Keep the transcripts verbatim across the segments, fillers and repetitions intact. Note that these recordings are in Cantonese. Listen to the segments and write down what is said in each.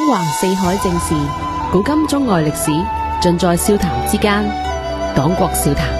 橫四海正事，古今中外歷史，盡在笑談之間。黨國笑談。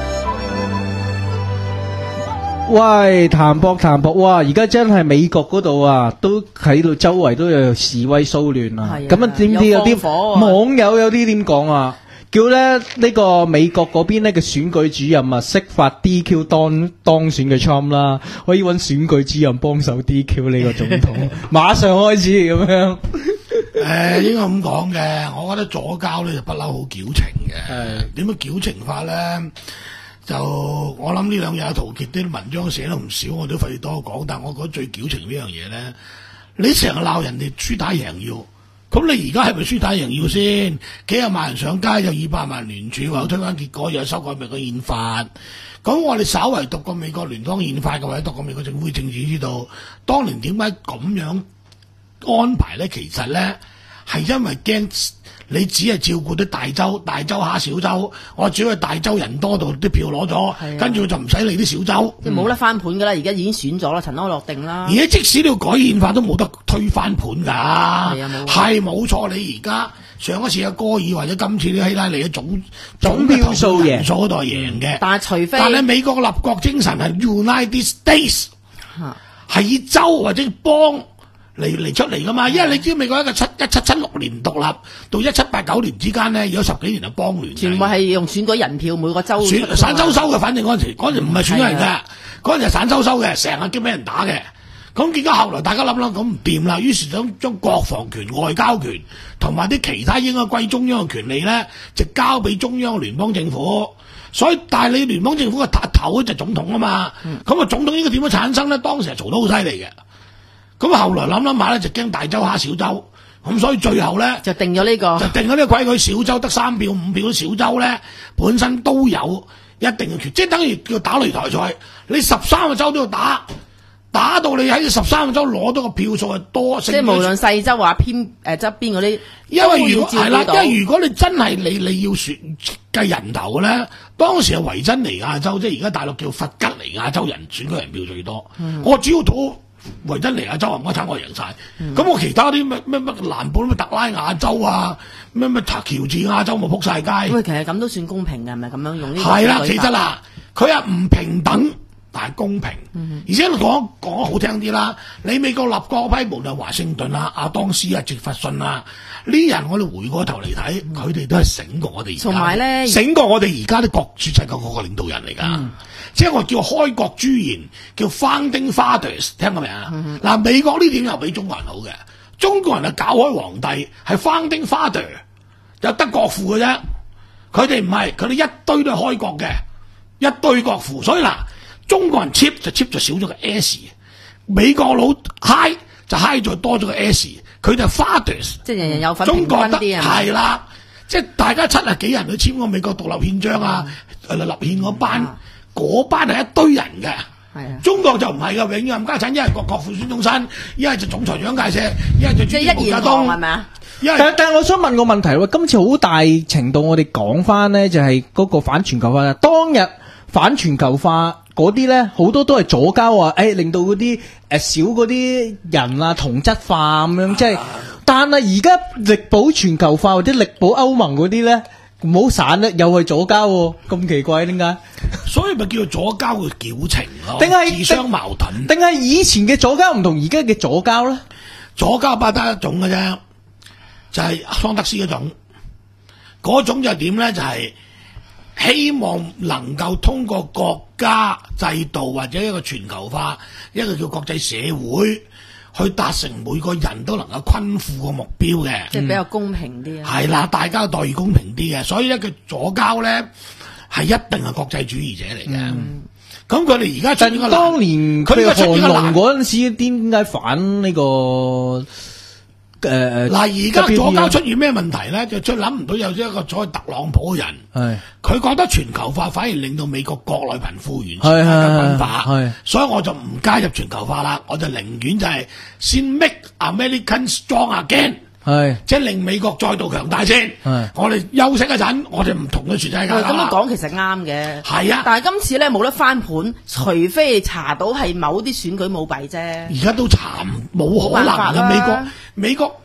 喂，譚博譚博，哇！而家真係美國嗰度啊，都喺度周圍都有示威騷亂啊。咁啊，點知有啲網友有啲點講啊？叫咧呢個美國嗰邊呢嘅選舉主任啊，釋法 D Q 當當選嘅 Trump 啦，可以揾選舉主任幫手 D Q 呢個總統，馬上開始咁樣。 誒，應該咁講嘅，我覺得左膠咧就不嬲好矯情嘅。點樣矯情法咧？就我諗呢兩日陶傑啲文章寫得唔少，我都費多講。但我覺得最矯情呢樣嘢咧，你成日鬧人哋輸打贏要，咁你而家係咪輸打贏要先？幾廿萬人上街，有二百萬聯署，話推翻結果，又修改美國憲法。咁我哋稍為讀過美國聯邦憲法嘅，或者讀過美國政府政治，知道當年點解咁樣安排咧？其實咧係因為驚你只係照顧啲大州，大州下小州，我只要係大州人多到啲票攞咗，跟住就唔使理啲小州， 即係冇得翻盤噶啦。而家已經選咗啦，塵埃落定啦。 而家即使你要改憲法都冇得推翻盤噶，係冇錯。你而家上一次嘅戈爾或者今次啲希拉里嘅總總票數贏數嗰度係贏嘅， 但係除非但係美國嘅立國精神係 United States， 係以州或者邦嚟嚟出嚟噶嘛，因為你知美國一個七一七七六年獨立到一七八九年之間咧，有十幾年係邦聯， 全部係用選舉人票，每個州選散州收嘅，反正嗰陣時嗰陣時唔係選舉人嘅，嗰陣時係散州收嘅，成日叫俾人打嘅。咁結果後來大家諗諗咁唔掂啦，於是想將國防權、外交權同埋啲其他應該歸中央嘅權利咧，就交俾中央聯邦政府。所以但係你聯邦政府嘅頭就總統啊嘛，咁啊、嗯、總統應該點樣產生咧？當時係嘈得好犀利嘅。咁後來諗諗下咧，就驚大州蝦小州，咁所以最後咧就定咗呢、這個， 就定咗呢個規矩。小州得三票五票，小州咧本身都有一定嘅權，即係等於叫打擂台賽，你十三個州都要打，打到你喺十三個州攞到個票數係多， 即係無論細州話偏誒側邊嗰啲， 因為如果係啦，因為如果你真係你你要選計人頭咧，當時係維珍尼亞州，即係而家大陸叫弗吉尼亞州人選舉人票最多，嗯、我主要賭維珍尼亞州啊，唔該睇我贏晒。咁、嗯、我其他啲咩咩咩南部咩特拉亞州啊，咩咩喬治亞州咪撲晒街。 喂，其實咁都算公平嘅，係咪咁樣用呢個？ 係啦，其實啦，佢係唔平等，但係公平。嗯、而且講講好聽啲啦，你美國立國批無論華盛頓啊、阿當斯啊、傑弗遜啊，呢啲人我哋回過頭嚟睇，佢哋、嗯、都係醒過我哋而家， 同埋咧醒過我哋而家啲國主席個個領導人嚟㗎。嗯即係我叫開國朱賢，叫 Founding Fathers， 聽過未啊？嗱、嗯哼，美國呢點又比中國人好嘅，中國人係搞開皇帝，係 Founding Father， 有得國父嘅啫。佢哋唔係，佢哋一堆都係開國嘅，一堆國父。所以嗱，中國人 cheap 就 cheap 就少咗個 S， 美國佬 high 就 high 咗多咗個 S， 佢哋係 Fathers， 即係人人有份平均啲啊， 係啦，即係大家七十幾人去簽個美國獨立憲章啊，嗯、立憲嗰班。嗯嗰班係一堆人嘅，係啊，中國就唔係嘅，永遠冚家產，一係國國父孫中山，一係就總裁蔣介石，一係就主席毛澤東，係咪啊？ 但但係我想問個問題喎，今次好大程度我哋講翻呢，就係嗰個反全球化啦。當日反全球化嗰啲咧，好多都係左膠啊，誒、哎、令到嗰啲誒少嗰啲人啊同質化咁樣，即係，但係而家力保全球化或者力保歐盟嗰啲咧。唔好散啦，又係左膠喎，咁奇怪點解？ 所以咪叫做左膠嘅矯情咯， 定係自相矛盾？ 定係以前嘅左膠唔同而家嘅左膠咧？ 左膠不得一種嘅啫，就係、是、桑德斯嗰種，嗰種就係點咧？就係、是、希望能夠通過國家制度或者一個全球化，一個叫國際社會。去達成每個人都能夠均富嘅目標嘅， 即係比較公平啲啊！ 係啦，大家待遇公平啲嘅，所以咧佢左膠咧係一定係國際主義者嚟嘅。咁佢哋而家出呢個， 當年佢哋韓龍嗰陣時，點解反呢、這個？誒誒，嗱而家左膠出現咩問題咧？就出諗唔到有一個所謂特朗普嘅人，係佢是覺得全球化反而令到美國國內貧富懸殊分化，係所以我就唔加入全球化啦，我就寧願就係先 make American strong again。係，即係令美國再度強大先。係，我哋休息一陣，我哋唔同嘅全世界。 咁樣講其實啱嘅。 係啊， 但係今次咧冇得翻盤，除非查到係某啲選舉舞弊啫。 而家都查冇可能嘅，美國美國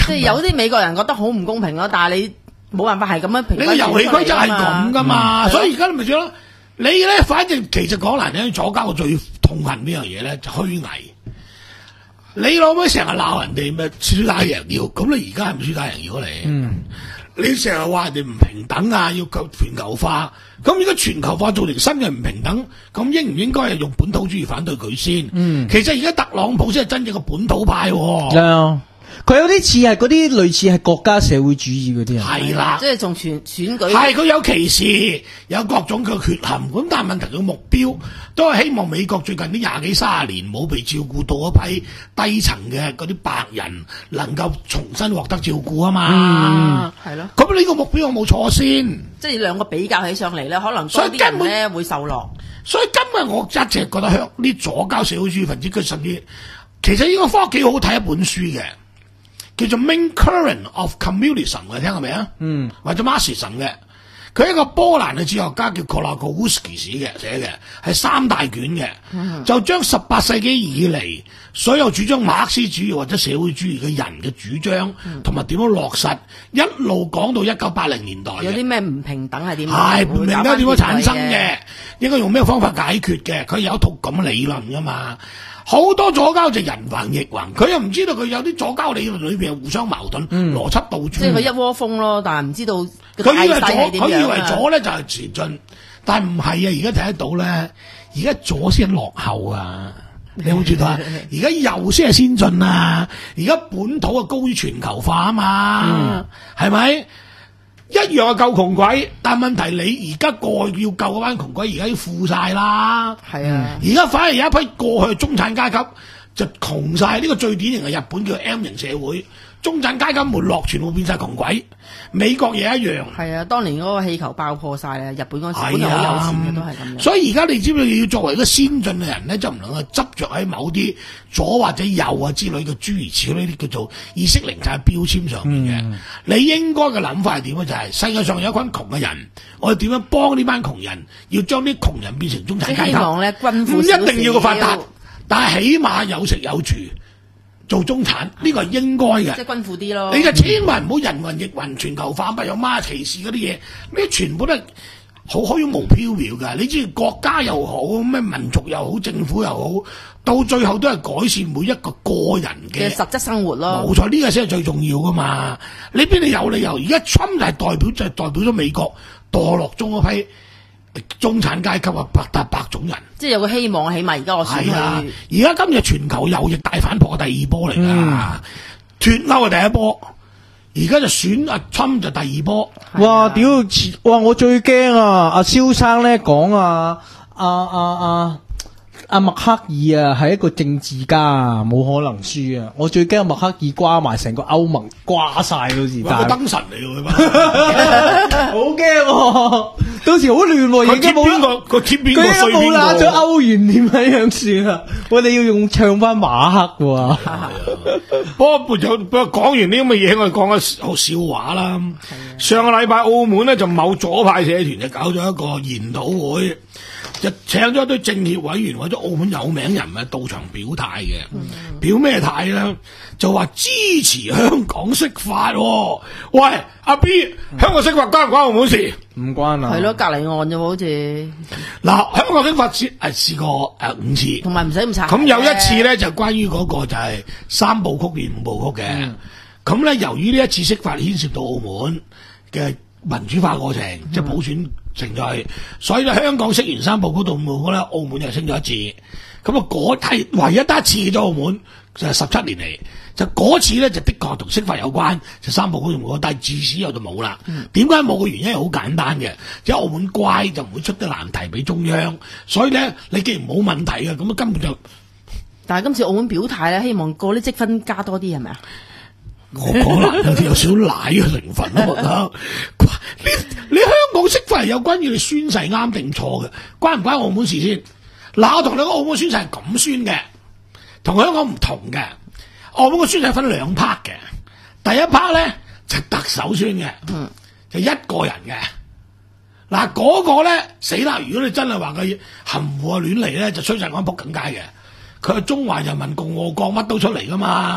即係有啲美國人覺得好唔公平咯，但係你冇辦法係咁樣評。 你個遊戲規則係咁噶嘛，所以而家你咪算咯。你咧，反正其實講難聽，左膠最痛恨呢樣嘢咧就虛偽。你攞咩成日鬧人哋咩輸打贏要，咁你而家係咪輸打贏要你？嗯，你成日話人哋唔平等啊，要求全球化，咁如果全球化造成新嘅唔平等，咁應唔應該係用本土主義反對佢先？嗯，其實而家特朗普先係真正嘅本土派喎。係啊。 佢有啲似係嗰啲類似係國家社會主義嗰啲人， 係啦， 即係仲選選舉， 係佢有歧視，有各種嘅缺陷。咁但係問題佢目標都係希望美國最近啲廿幾三十年冇被照顧到一批低層嘅嗰啲白人能夠重新獲得照顧啊嘛。 係咯、嗯。 咁呢個目標有冇錯先？ 即係兩個比較起上嚟咧，可能多啲人咧會受落。 所以今日我一直覺得向啲左膠社會主義分子，佢甚至其實呢個科幾好睇一本書嘅。叫做 Main Current of Communism 嘅，聽過未啊？嗯，或者 Marxism 嘅，佢係一個波蘭嘅哲學家叫 Kolakowski 寫嘅，寫嘅係三大卷嘅，嗯、就將十八世紀以嚟所有主張馬克思主義或者社會主義嘅人嘅主張，同埋點樣落實，一路講到一九八零年代。有啲咩唔平等係點？ 係唔平等點樣產生嘅？應該用咩方法解決嘅？佢有一套咁嘅理論噶嘛？好多左膠就人云亦云，佢又唔知道佢有啲左膠理論裏邊係互相矛盾，嗯、邏輯倒轉。即係佢一窩蜂咯，但係唔知道佢以為左，佢以為左咧就係前進，但係唔係啊！而家睇得到咧，而家左先落後啊！你有冇知道啊？而家右先係先進啊！而家本土啊高於全球化啊嘛，係咪、嗯？一樣係救窮鬼，但係問題你而家過去要救嗰班窮鬼，而家要富晒啦。係啊，而家反而有一批過去中產階級就窮晒。呢個最典型係日本叫 M 型社會，中產階級沒落，全部變晒窮鬼。美國嘢一樣。係啊，當年嗰個氣球爆破晒咧，日本嗰時本來好有錢嘅都係咁樣。所以而家你知唔知要作為一個先進嘅人咧，就唔能夠執着喺某啲左或者右啊之類嘅諸如此類啲叫做意識形態標籤上面嘅。嗯、你應該嘅諗法係點咧？就係、是、世界上有一群窮嘅人，我哋點樣幫呢班窮人？要將啲窮人變成中產階級。希望咧，均富少少。唔一定要個發達，但係起碼有食有住。做中產呢、這個係應該嘅，即係均富啲咯。你就千萬唔好人云亦云，全球化不有媽歧視嗰啲嘢，呢全部都係好虛無縹緲㗎。你知國家又好，咩民族又好，政府又好，到最後都係改善每一個個人嘅實質生活咯。冇錯，呢、這個先係最重要㗎嘛。你邊度有理由？而家 Trump 就係代表就係、是、代表咗美國墮落中嗰批中產階級啊，白搭白種人，即係有個希望，起碼而家我選佢。而家今日全球右翼大反撲嘅第二波嚟噶，脫歐係第一波，而家就選阿侵就第二波。 哇！屌，哇！我最驚啊！阿蕭生咧講啊，阿阿阿阿默克爾啊，係一個政治家啊，冇可能輸啊！我最驚默克爾瓜埋成個歐盟瓜晒到時， 但係燈神嚟㗎嘛， 好驚！到時好亂喎，已經冇邊個個貼邊個衰邊個，佢冇拿咗歐元點樣樣算啊？我哋要用唱翻馬克喎。 不過不過講完呢咁嘅嘢，我哋講個笑話啦。上個禮拜澳門咧就某左派社團就搞咗一個研討會。就請咗一堆政協委員或者澳門有名人物到場表態嘅，嗯、表咩態咧？就話支持香港釋法、哦。喂，阿 B，、嗯、香港釋法關唔關澳門事？唔關啊。係咯，隔離岸啫，好似嗱，香港釋法試誒試過誒、呃、五次，同埋唔使咁查。咁有一次咧，就關於嗰個就係三部曲變五部曲嘅。咁咧、嗯，由於呢一次釋法牽涉到澳門嘅民主化過程，嗯、即係普選。程序，所以咧香港釋完三部嗰度冇咧，澳門又升咗一次。咁啊，嗰係唯一得一次咗澳門，就係十七年嚟，就嗰次咧就的確同釋法有關，就三部嗰度冇，但係自此又就冇啦。點解冇嘅原因係好簡單嘅，即係澳門乖就唔會出啲難題俾中央，所以咧你既然冇問題嘅，咁啊根本就。但係今次澳門表態咧，希望嗰啲積分加多啲係咪啊？我講啦，有啲有少奶嘅成分咯，我覺得。你你香港釋法係有關於你宣誓啱定錯嘅，關唔關澳門事先？嗱，我同你講，澳門宣誓係咁宣嘅，同香港唔同嘅。澳門個宣誓分兩 part 嘅，第一 part 咧就特首宣嘅，嗯，就一個人嘅。嗱，嗰個咧死啦！如果你真係話佢含糊啊亂嚟咧，就衰晒港仆更加嘅。佢係中華人民共和國乜都出嚟噶嘛。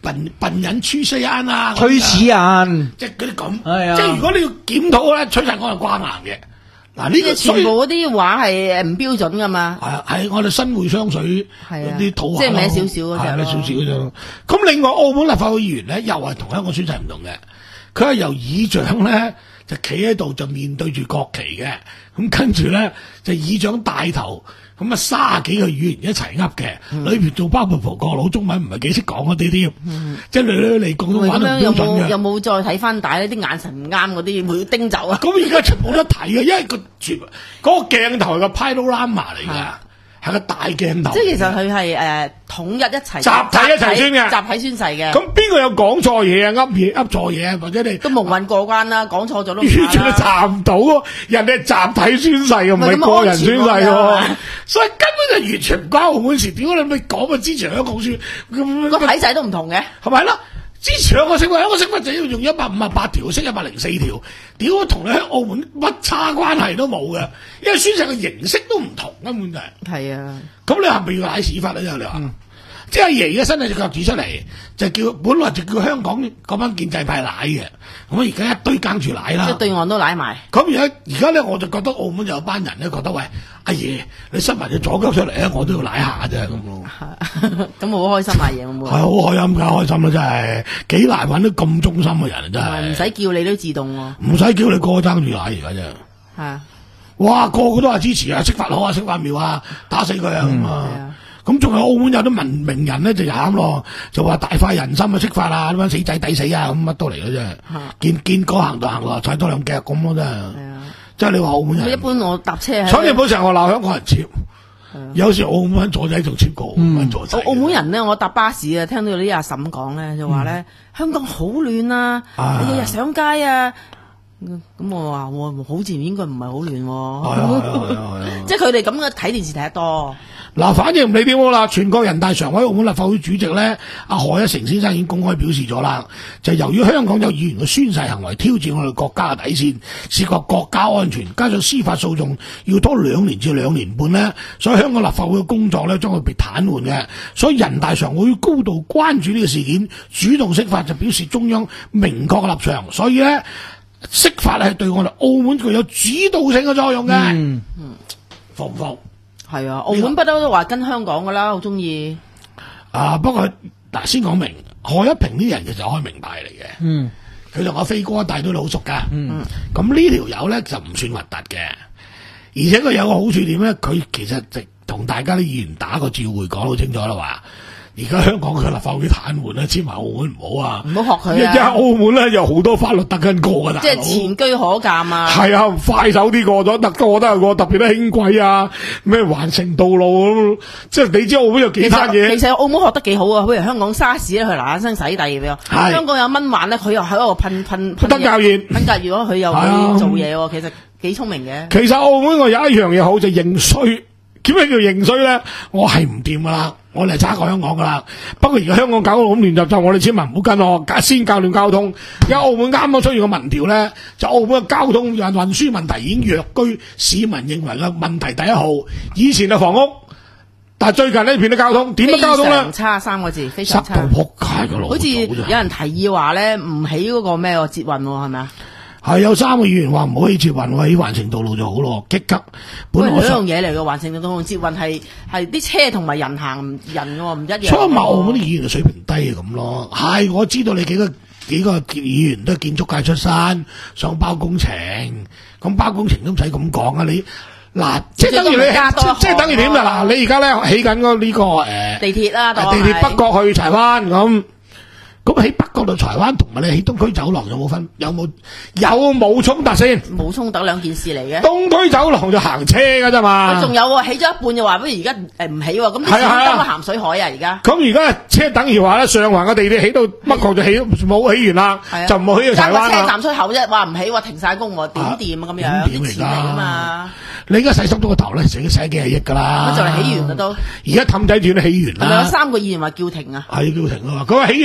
笨笨人崔世安啊， 崔世安， 即係嗰啲咁。 係啊， 即係如果你要檢討咧，崔世安係關硬嘅。嗱，呢個全部嗰啲話係唔標準噶嘛。 係啊，係我哋新會雙水嗰啲土話， 即係歪少少嗰隻咯。 少少嗰隻。咁另外澳門立法會議員咧，又係同香港宣誓唔同嘅。佢係由議長咧就企喺度就面對住國旗嘅，咁跟住咧就議長帶頭，咁啊卅幾個議員一齊噏嘅，裏邊仲包括葡國佬，中文唔係幾識講嗰啲添，即係嚟嚟廣東話都唔標準嘅。 有冇再睇翻帶呢啲眼神唔啱嗰啲會叮走啊？ 咁而家全部都睇嘅，因為個全嗰個鏡頭係個 panorama 嚟㗎。係個大鏡頭， 即係其實佢係誒統一一齊集體一齊宣嘅， 集體宣誓嘅。 咁邊個有講錯嘢啊？噏嘢噏錯嘢，或者你都蒙混過關啦，講錯咗都完全都查唔到喎。人哋係集體宣誓嘅，唔係個人宣誓喎。所以根本就完全唔關澳門事。點解你咪講啊？支持香港宣個體制都唔同嘅， 係咪啦？支持兩個釋法，兩個釋法就要用一百五十八條，釋一百零四條，屌同你喺澳門乜差關係都冇嘅，因為宣誓嘅形式都唔同，根本就係。係啊，咁你係咪要賴屎法咧？你話、嗯，即係阿爺嘅身體隻腳指出嚟，就叫本來就叫香港嗰班建制派賴嘅，咁而家一堆耕住賴啦， 即係對岸都賴埋。 咁而家而家咧，我就覺得澳門有班人咧覺得喂，阿爺你塞埋隻左腳出嚟咧，我都要賴下啫咁咯。 咁我好開心阿爺，會唔會？係好開心㗎，開心啦真係，幾難揾到咁忠心嘅人真係。 唔使叫你都自動喎。 唔使叫你個個爭住賴而家真係。係啊，哇個個都話支持啊，釋法好啊，釋法妙啊，打死佢啊咁啊。咁仲有澳門有啲文明人咧就慘咯，就話大快人心啊，釋法啊，咁樣死仔抵死啊，咁乜都嚟嘅啫。見見哥行就行落，踩多兩腳咁咯真係。即係你話澳門人。 一般我搭車。 所以冇成日我鬧香港人接。有時澳門左仔仲接過澳門左仔。 澳門人咧，我搭巴士啊，聽到啲阿嬸講咧，就話咧香港好亂啊，你日日上街啊。咁我話我好似應該唔係好亂喎，即係佢哋咁嘅睇電視睇得多。 嗱，反正唔理點好啦，全國人大常委澳門立法會主席咧，阿賀一誠先生已經公開表示咗啦，就由於香港有議員嘅宣誓行為挑戰我哋國家嘅底線，涉及國家安全，加上司法訴訟要拖兩年至兩年半咧，所以香港立法會嘅工作咧將會被癱瘓嘅。所以人大常委高度關注呢個事件，主動釋法就表示中央明確嘅立場。所以咧，釋法係對我哋澳門具有指導性嘅作用嘅。嗯嗯，服唔服？係啊，澳門不嬲都話跟香港噶啦，好中意。啊，不過嗱，先講明賀一平呢人其實開名牌嚟嘅。嗯，佢同阿飛哥一大堆都好熟噶。嗯，咁呢條友咧就唔算核突嘅，而且佢有個好處點咧？佢其實就同大家啲議員打個照會，講到清楚啦，話而家香港嘅立法會癱瘓啦，簽埋澳門唔好啊，唔好學佢啊。而家澳門咧有好多法律特緊過噶，即係前車可鑑啊。係啊，快手啲過咗，特過得過，特別咧輕軌啊，咩環城道路，即係你知澳門有幾單嘢。其實澳門學得幾好啊，好似香港沙士咧，佢嗱嗱聲洗地咁樣。香港有蚊患咧，佢又喺度噴噴噴隔熱，噴隔熱咗佢又會做嘢喎。其實幾聰明嘅。其實澳門我有一樣嘢好就認衰。點解叫認衰咧？我係唔掂噶啦，我哋係差過香港噶啦。不過而家香港搞到咁亂雜雜，我哋千萬唔好跟我，先教亂交通。而家澳門啱啱出現個民調咧，就澳門嘅交通運運輸問題已經躍居市民認為嘅問題第一號。以前係房屋，但係最近呢片嘅交通點樣交通咧？非常差三個字，非常差。塞到撲街噶咯！好似有人提議話咧，唔起嗰個咩捷運係咪啊？係有三個議員話唔好起捷運，起環城道路就好咯，激急。本來兩樣嘢嚟嘅，環城道路同捷運係係啲車同埋人行人喎，唔一樣。所以澳門啲議員嘅水平低咁咯。係我知道你幾個幾個議員都係建築界出身，想包工程，咁包工程都唔使咁講啊！你嗱，即係等於你，即係等於點啊？嗱，你而家咧起緊嗰呢個誒地鐵啦，地鐵北角去柴灣咁。咁喺北角到柴灣同埋你喺東區走廊有冇分？有冇有冇衝突先？冇衝突兩件事嚟嘅。東區走廊就行車㗎啫嘛。仲有喎，起咗一半就話不如而家誒唔起喎，咁你先登個鹹水海啊而家。咁而家車等於話咧，上環嘅地鐵起到北角就起冇起完啦，就唔好起到柴灣啦。車站出口啫，話唔起話停晒工喎，點掂啊咁樣？點嚟㗎嘛？你而家洗濕到個頭咧，成日使幾廿億㗎啦。咁就嚟起完啦都。而家氹仔段都起完啦。係咪有三個議員話叫停啊？係叫停啊嘛！佢話起完氹仔段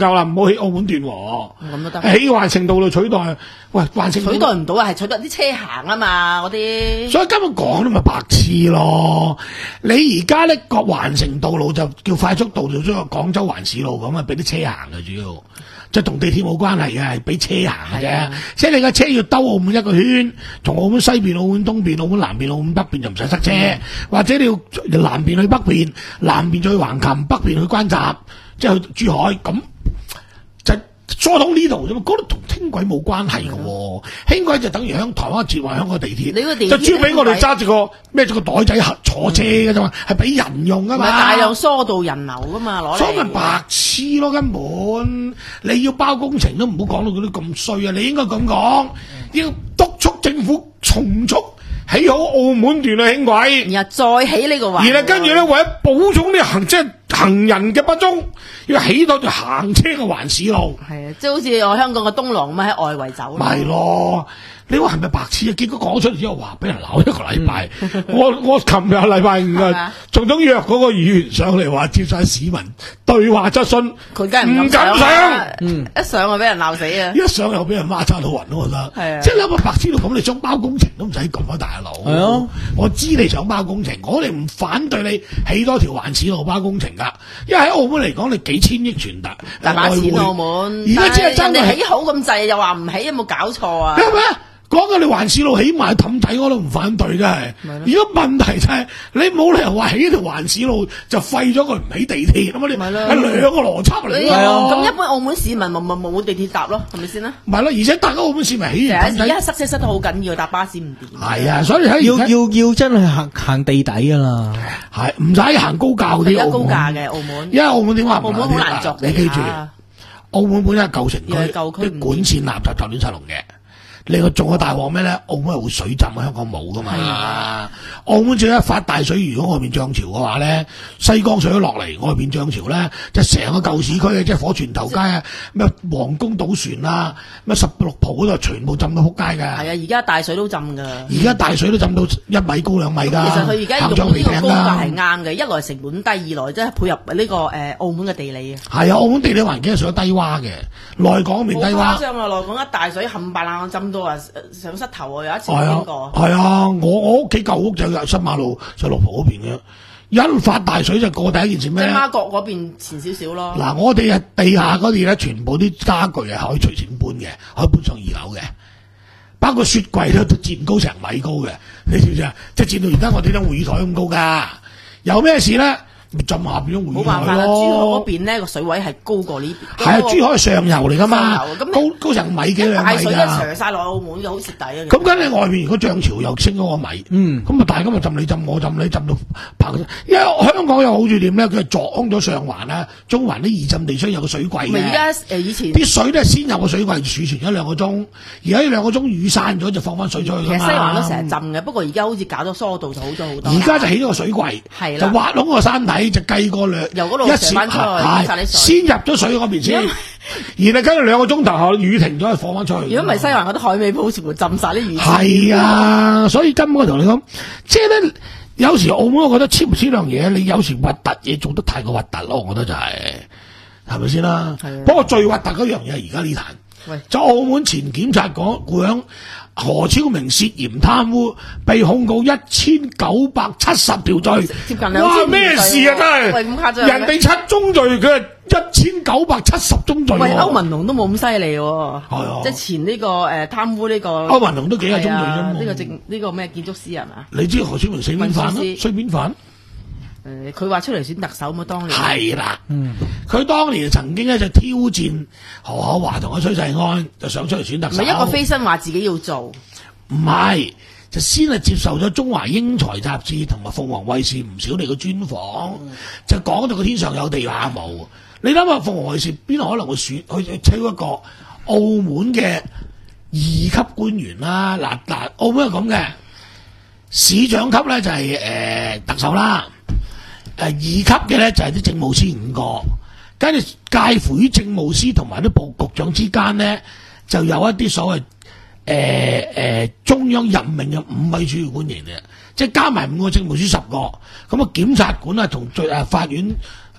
夠啦，唔好起澳門段喎。 咁都得。 起環城道路取代，喂，環城取代唔到啊，係取代啲車行啊嘛，嗰啲。 所以根本講都咪白痴咯。你而家呢個環城道路就叫快速道路，將個廣州環市路咁啊，俾啲車行嘅主要。即係同地鐵冇關係嘅，係俾車行嘅啫。即係你架車要兜澳門一個圈，從澳門西邊、澳門東邊、澳門南邊、澳門北邊就唔使塞車，嗯、或者你要南邊去北邊，南邊再去橫琴，北邊去關閘，即係去珠海咁。疏通呢度啫嘛，嗰度同輕軌冇關係嘅喎，輕軌就等於響台灣接話響個地鐵， 你個地鐵就專俾我哋揸住個孭住個袋仔坐車嘅啫嘛，係俾人用噶嘛， 大量疏導人流噶嘛，攞嚟。 所以咪白痴咯，根本你要包工程都唔好講到嗰啲咁衰啊！你應該咁講，要督促政府從速起好澳門段嘅輕軌， 然後再起呢個環， 然後跟住咧為咗補充啲行即係行人嘅不足，要起到條行車嘅環市路。 係啊，即係好似我香港嘅東廊咁喺外圍走。 咪咯，你話係咪白痴啊？結果講出嚟之後，話俾人鬧一個禮拜。嗯、我我琴日禮拜五啊，仲想約嗰個議員上嚟話接晒市民對話質詢， 佢梗係唔敢上。嗯，一上就俾人鬧死啊！ 一上又俾人孖叉到暈咯，我覺得。 係啊， 即係你有個白痴到咁，你想包工程都唔使咁啊，大佬。係啊，我知你想包工程，我哋唔反對你起多條環市路包工程㗎，因為喺澳門嚟講，你幾千億傳達大把錢澳門， 而家只係真係起好咁滯，又話唔起，有冇搞錯啊？ 係咪？講緊你環市路起埋氹仔我都唔反對嘅係，而家問題就係、是、你冇理由話起一條環市路就廢咗佢唔起地鐵，咁啊你係兩個邏輯嚟嘅。 咁一般澳門市民咪咪冇地鐵搭咯，係咪先啦？ 唔係咯，而且大家澳門市民起完氹仔， 而家塞車塞得好緊要，搭巴士唔掂。 係啊，所以喺要要要真係行行地底噶啦，係唔使行高架嗰啲。 而家高架嘅澳門， 因為澳門點話？ 澳門好難作， 你記住，澳門本身係舊城區，啲管線垃圾就亂晒龍嘅。你個做個大鑊咩咧？澳門係會水浸，香港冇噶嘛。啊、澳門只要一發大水，如果外面漲潮嘅話咧，西江水都落嚟，外面漲潮咧，就成個舊市區啊，即係火泉頭街啊，咩皇宮賭船啊，咩十六浦嗰度全部浸到撲街㗎。係啊， 而家大水都浸㗎。而家大水都浸到一米高兩米㗎。其實佢而家用呢個高架係啱嘅，一來成本低，二來即係配合呢、這個誒、呃、澳門嘅地理啊。 係啊，澳門地理環境係屬於低洼嘅，內港面低洼。 好誇張啊！內港一大水冚唪唥浸到啊上膝頭啊！有一次經過。 係啊，我我屋企舊屋就有新馬路就落浦嗰邊嘅，一發大水就過第一件事咩？ 即係媽閣嗰邊前少少咯。 嗱，我哋係地下嗰啲咧，全部啲家具係可以隨錢搬嘅，可以搬上二樓嘅，包括雪櫃都墊高成米高嘅，你知唔知啊？即係墊到而家我哋張會議台咁高㗎，有咩事咧？浸下邊咗會議台咯。冇辦法啦，珠海嗰邊咧個水位係高過呢邊。 係啊，珠海係上游嚟㗎嘛，高高成米幾兩米㗎。大水一斜曬落澳門就好蝕底啊！ 咁跟住外面如果漲潮又升嗰個米，嗯，咁啊大家咪浸你浸我浸你浸到棚。因為香港有好處點咧，佢係撞咗上環啦，中環啲二浸地區有個水櫃嘅。 而家誒以前啲水咧先有個水櫃儲存咗兩個鐘，而家呢兩個鐘雨散咗就放翻水出去。 其實西環都成日浸嘅，不過而家好似搞咗疏導就好咗好多。 而家就起咗個水櫃，係就挖窿個山底就計過兩。 由嗰度射翻出去， 先入咗水嗰邊先，然後跟住兩個鐘頭後雨停咗，放翻出去。 如果唔係西環嗰啲海味鋪全部浸晒啲魚。 係啊，所以根本我同你講，即係咧，有時澳門我覺得黐唔黐樣嘢，你有時核突嘢做得太過核突咯，我覺得就係、是，係咪先啦？不過最核突嗰樣嘢係而家呢壇，就澳門前檢察局局長何超明涉嫌貪污，被控告一千九百七十條罪， 接近兩千。哇！ 咩事啊？真係， 喂，咁誇張， 人哋七宗罪，佢係一千九百七十宗罪。 喂，歐文龍都冇咁犀利喎， 係啊， 即係前呢個誒貪污呢個。 歐文龍都幾廿宗罪啫嘛。 呢個正呢個咩建築師係嘛？ 你知何超明死邊犯咯？衰邊犯？ 誒，佢話出嚟選特首嘛，當年係啦，嗯，佢當年曾經咧就挑戰何厚華同阿崔世安，就想出嚟選特首。 唔係一個飛身話自己要做， 唔係就先係接受咗中華英才雜誌同埋鳳凰衛視唔少嚟嘅專訪，嗯、就講到個天上有地下冇。你諗下鳳凰衛視邊可能會選去去挑一個澳門嘅二級官員啦？嗱嗱，澳門係咁嘅，市長級咧就係、是、誒、呃、特首啦。誒，二級嘅咧就係啲政務司五個，跟住介乎於政務司同埋啲部局長之間咧，就有一啲所謂誒誒中央任命嘅五位主要官員嘅，即係加埋五個政務司十個，咁啊檢察官啊同最誒法院誒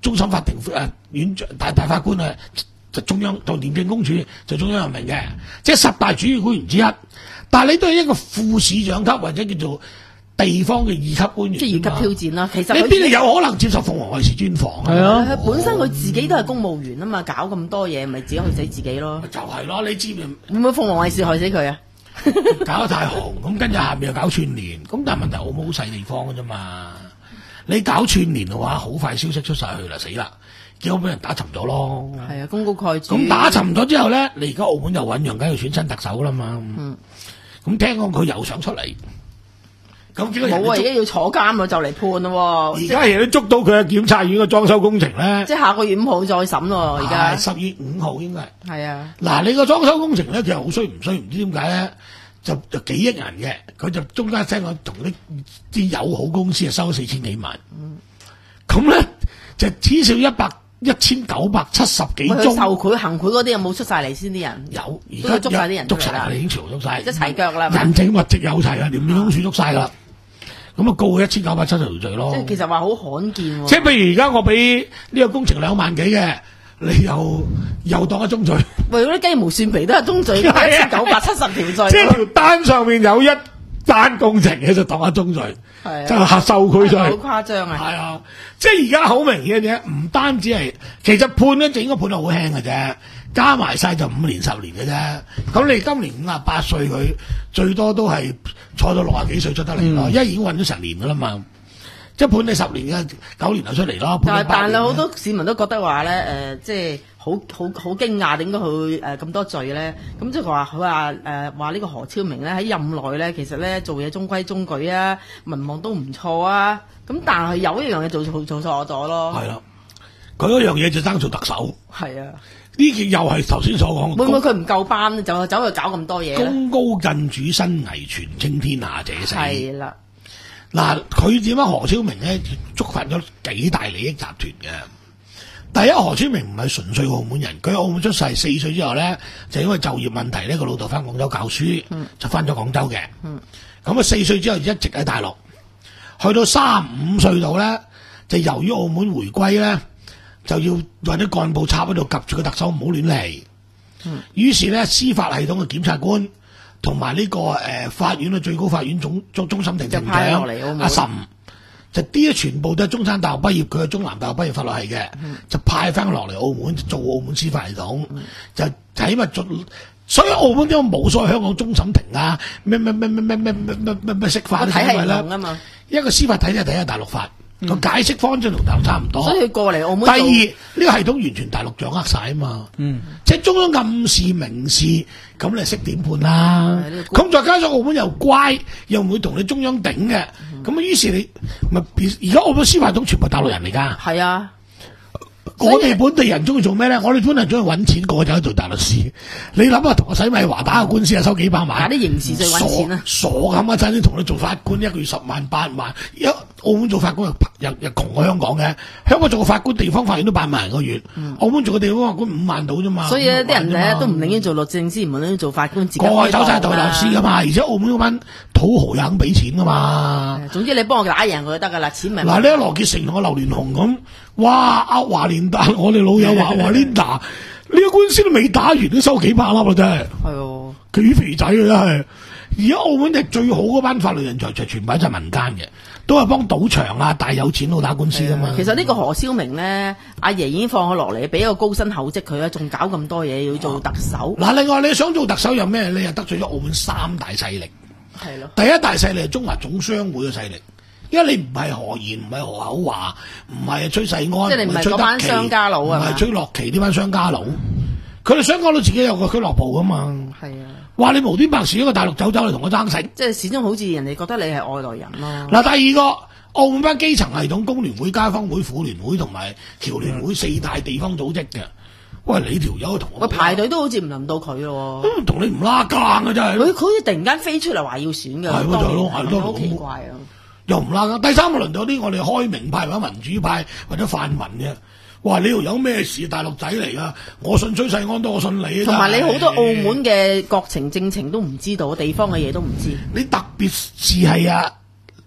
終審法庭誒院長大大法官啊，就中央就廉政公署就中央任命嘅，即係十大主要官員之一。但係你都係一個副市長級或者叫做地方嘅二級官員， 即係二級挑戰啦。其實你邊度有可能接受鳳凰衛視專訪？ 係啊， 佢本身佢自己都係公務員啊嘛，搞咁多嘢，咪自己去死自己咯。 就係咯，你知唔知？ 會唔會鳳凰衛視害死佢啊？ 搞得太紅，咁跟住下面又搞串聯，咁但係問題澳門好細地方嘅啫嘛。你搞串聯嘅話，好快消息出晒去啦，死啦！結果俾人打沉咗咯。 係啊，功高蓋主。 咁打沉咗之後咧，你而家澳門又醞釀緊要選新特首啦嘛。嗯。咁聽講佢又想出嚟，咁結果冇啊！而家要坐監啊，就嚟判咯。 而家人都捉到佢嘅檢察院嘅裝修工程咧。 即係下個月五號再審咯，而家。 十月五號應該係。 係啊。 嗱，你個裝修工程咧，其實好衰唔衰？唔知點解咧？就就幾億人嘅，佢就中間聲我同啲啲友好公司啊收四千幾萬，咁咧、嗯、就至少一百一千九百七十幾宗受賄行賄嗰啲有冇出晒嚟先？啲人有，而家捉晒啲人捉晒啦，已經全部捉晒， 一齊腳啦， 人證物證有齊啦，廉政公署捉晒啦，咁啊告佢一千九百七十條罪咯。 即係其實話好罕見喎。 即係譬如而家我俾呢個工程兩萬幾嘅。你又又當一宗罪？ 喂，嗰啲雞毛蒜皮都係宗罪，一千九百七十條罪。 即係條單上面有一單工程嘅就當一宗罪， 係就係受賄罪。 好誇張啊！ 係啊，即係而家好明顯嘅，唔單止係，其實判咧就應該判得好輕嘅啫，加埋晒就五年十年嘅啫。咁你今年五十八歲，佢最多都係坐到六十幾歲出得嚟咯，因為已經混咗成年噶啦嘛。即係判你十年嘅九年就出嚟咯。 但係但係好多市民都覺得話咧，誒、呃，即係好好好驚訝，點解佢誒咁多罪咧？咁即係佢話佢話誒話呢個何超明咧喺任內咧，其實咧做嘢中規中矩啊，民望都唔錯啊。咁但係有一樣嘢做做做錯咗咯。係啦， 佢嗰樣嘢就爭做特首。係啊，呢件又係頭先所講。 會唔會佢唔夠班就走去搞咁多嘢？ 功高震主，身危全稱天下者死。係啦。嗱，佢點解何超明咧觸發咗幾大利益集團嘅？第一，何超明唔係純粹澳門人，佢喺澳門出世，四歲之後咧就因為就業問題咧，個老豆翻廣州教書，嗯、就翻咗廣州嘅。咁、嗯、啊，四歲之後一直喺大陸，去到三五歲度咧，就由於澳門回歸咧，就要揾啲幹部插喺度夾住個特首唔好亂嚟。嗯、於是咧，司法系統嘅檢察官。同埋呢個誒、呃、法院嘅最高法院總終終審庭庭長阿岑，就啲咧全部都係中山大學畢業，佢係中南大學畢業法律系嘅，嗯、就派翻落嚟澳門做澳門司法系統，嗯、就睇咪做，所以澳門點解冇所謂香港終審庭啊？咩咩咩咩咩咩咩咩咩咩釋法啲因為咧，一個司法體系睇下大陸法。個、嗯、解釋方針同大陸差唔多，所以佢過嚟澳門。第二呢、呢個系統完全大陸掌握晒啊嘛，嗯，即係中央暗示明示，咁你識點判啦？咁、嗯、再加上澳門又乖，又唔會同你中央頂嘅，咁啊、嗯，於是你咪而家澳門司法系統全部大陸人嚟㗎，係啊。我哋本地人中意做咩咧？我哋本地人中意揾錢，個個就去做大律師。你諗下，同我洗米華打個官司啊，收幾百萬。啲刑事最揾錢啊！傻咁啊！真係同你做法官，一個月十萬八萬。一澳門做法官又又又窮過香港嘅。香港做個法官，地方法院都八萬人個月。嗯、澳門做個地方法官五萬到啫嘛。所以啲人咧都唔寧願做律政司，唔寧願做法官，自己個個走晒做律師噶嘛。而且澳門嗰班土豪又肯俾錢噶嘛。總之你幫我打贏佢就得噶啦，錢咪。嗱，呢個羅傑成同阿劉連雄咁。哇！阿華連達，我哋老友話華連達，呢個官司都未打完，都收幾百粒啦，真係。係哦，幾肥仔啊，真係。而家澳門嘅最好嗰班法律人才，就全部喺晒民間嘅，都係幫賭場啊、大有錢佬打官司噶嘛。其實呢個何超明咧，阿爺已經放佢落嚟，俾一個高薪厚職佢啦，仲搞咁多嘢要做特首。嗱、啊，另外你想做特首有咩？你又得罪咗澳門三大勢力。係咯。第一大勢力係中華總商會嘅勢力。因為你唔係何賢，唔係何厚華，唔係崔世安，即係你唔係嗰班商家佬啊，唔係崔樂琪呢班商家佬，佢哋想講到自己有個俱樂部噶嘛。係啊，話你無端白事一個大陸走走嚟同我爭食，即係始終好似人哋覺得你係外來人咯。嗱，第二個澳門班基層系統，工聯會、街坊會、婦聯會同埋僑聯會四大地方組織嘅，喂，你條友同我，喂，排隊都好似唔輪到佢咯，同你唔拉更啊真係。佢佢好似突然間飛出嚟話要選嘅，係咯就係咯，係咯，好奇怪啊！又唔拉更，第三個輪到啲我哋開明派或者民主派或者泛民嘅，哇！你條友咩事？大陸仔嚟噶，我信崔世安多，我信你。同埋你好多澳門嘅國情政情都唔知道，地方嘅嘢都唔知。你特別是係啊，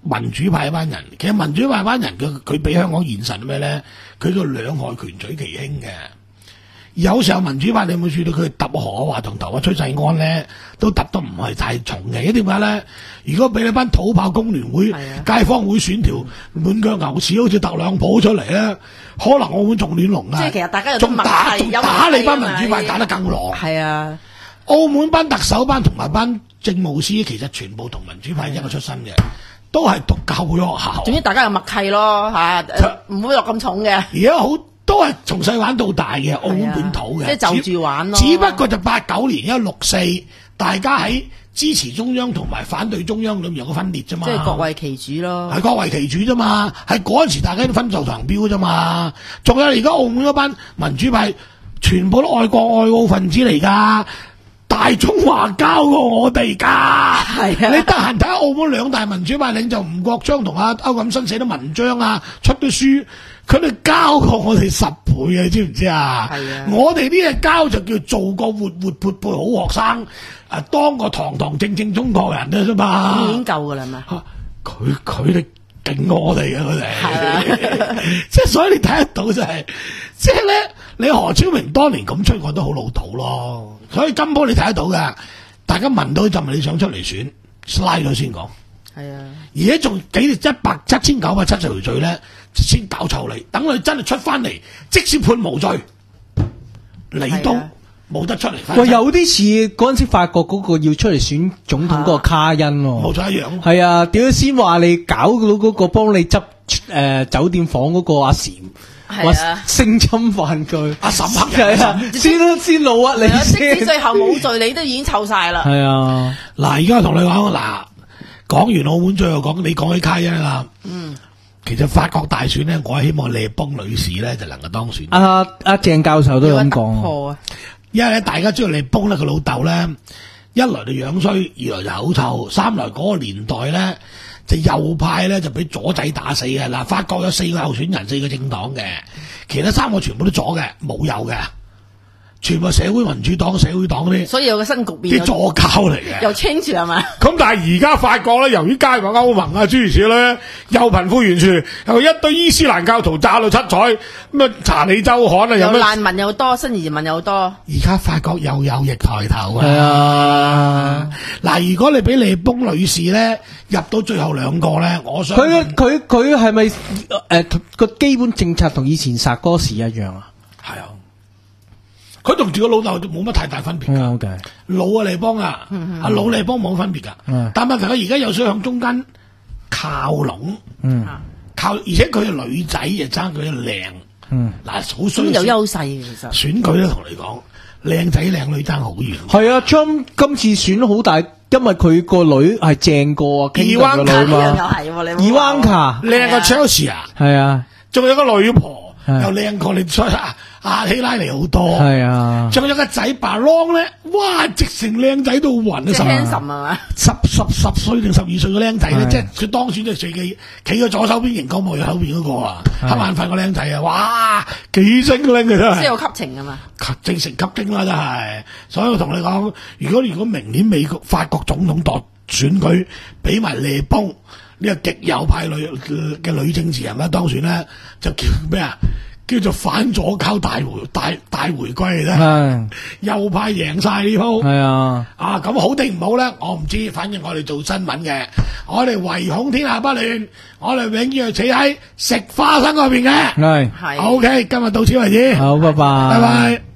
民主派班人，其實民主派班人佢佢比香港現實係咩咧？佢個兩害權取其輕嘅。有時候民主派你有冇注意到佢揼何華同投阿崔世安咧，都揼得唔係太重嘅。因為點解咧？如果俾你班土炮工聯會、街坊會選條滿腳牛屎，好似特朗普出嚟咧，可能澳門仲亂龍啊！ 即係其實大家有仲打仲打你班民主派打得更狼。 係啊， 澳門班特首班同埋班政務司其實全部同民主派一個出身嘅，都係讀教會學校。 總之大家有默契咯嚇，唔會落咁重嘅。 而家好都係從細玩到大嘅澳門本土嘅， 即係就住玩咯。 只不過就八九年，因為六四大家喺支持中央同埋反對中央裏面有個分裂啫嘛。 即係各為其主咯。係各為其主啫嘛，係嗰陣時大家都分袖長標啫嘛。仲有而家澳門嗰班民主派全部都愛國愛澳分子嚟㗎。大中華交過我哋㗎，係啊！你得閒睇下澳門兩大民主派領袖吳國璋同阿歐錦新寫啲文章啊，出啲書，佢哋交過我哋十倍啊！你知唔知啊？係啊！我哋呢隻交就叫做個活活潑潑好學生，啊，當個堂堂正正中國人啊啫嘛。 已經夠㗎啦嘛。 佢佢哋勁過我哋嘅佢哋，即係所以你睇得到就係，即係咧，你何超明當年咁吹，我都好老土咯。所以金鋪你睇得到嘅，大家聞到就係你想出嚟選，拉咗先講。係啊，而家仲幾一百七千九百七十條罪咧，先搞臭你，等佢真係出翻嚟，即使判無罪，你都冇得出嚟。 喂，有啲似嗰陣時法國嗰個要出嚟選總統嗰個卡恩喎， 冇錯一樣。 係啊，點解先話你搞到嗰個幫你執誒酒店房嗰個阿禪？話性侵犯佢， 阿沈黑人係啊，先先老屈你先， 即使最後冇罪，你都已經臭晒啦。 係啊， 嗱，而家同你講嗱，講完澳門，最後講你講起卡恩啦。嗯，其實法國大選咧，我希望利邦女士咧就能夠當選。阿阿鄭教授都咁講啊，因為咧大家知道利邦咧，佢老豆咧一來就樣衰，二來就口臭，三來嗰個年代咧。就右派咧就俾左仔打死嘅。嗱，法國有四個候選人，四個政黨嘅，其他三個全部都左嘅，冇右嘅，全部社會民主黨、社會黨嗰啲， 所以有個新局面， 啲左膠嚟嘅， 又 change 係嘛？ 咁但係而家法國咧，由於加入歐盟啊諸如此類，又貧富懸殊，又一堆伊斯蘭教徒炸到七彩，咁啊查理周刊啊， 有難民又多，新移民又多。 而家法國又有逆抬頭啊！ 係啊， 嗱，如果你俾利邦女士咧入到最後兩個咧，我想佢佢佢係咪誒個基本政策同以前薩哥士一樣啊？ 係啊。佢同住個老豆冇乜太大分別㗎，嗯 okay. 老嘅利邦啊，阿、嗯嗯、老利邦冇分別㗎，嗯、但問題佢而家有想向中間靠攏，嗯、靠，而且佢係女仔就爭佢靚，嗱好衰， 有優勢嘅其實。 選舉咧同你講，靚仔靚女爭好遠。 係啊 Trump 今次選好大，因為佢個女係正過伊萬卡又係， 伊萬卡靚過 Chelsea 啊， 係啊， 仲有個女婆又靚過你出啊。阿希拉尼好多， 係啊， 仲有個仔白朗咧，哇，直成靚仔到暈啊！ 即係 handsome 係嘛？ 十十十歲定十二歲個靚仔咧，即係佢當選就最企企喺左手邊熒光幕右手邊嗰個啊，黑眼瞓個靚仔啊，哇，幾精靈嘅真係， 即係有吸情啊嘛， 正成吸精啦真係。所以我同你講，如果如果明年美國法國總統黨選舉俾埋利邦呢個極右派女嘅女政治人物當選咧，就叫咩啊？叫做反左膠大回大大回歸嚟啫，右派贏晒呢鋪，係啊，啊咁好定唔好咧？我唔知，反正我哋做新聞嘅，我哋唯恐天下不亂，我哋永遠係企喺食花生嗰邊嘅，係係，OK，今日到此為止， 好，拜拜， 拜拜。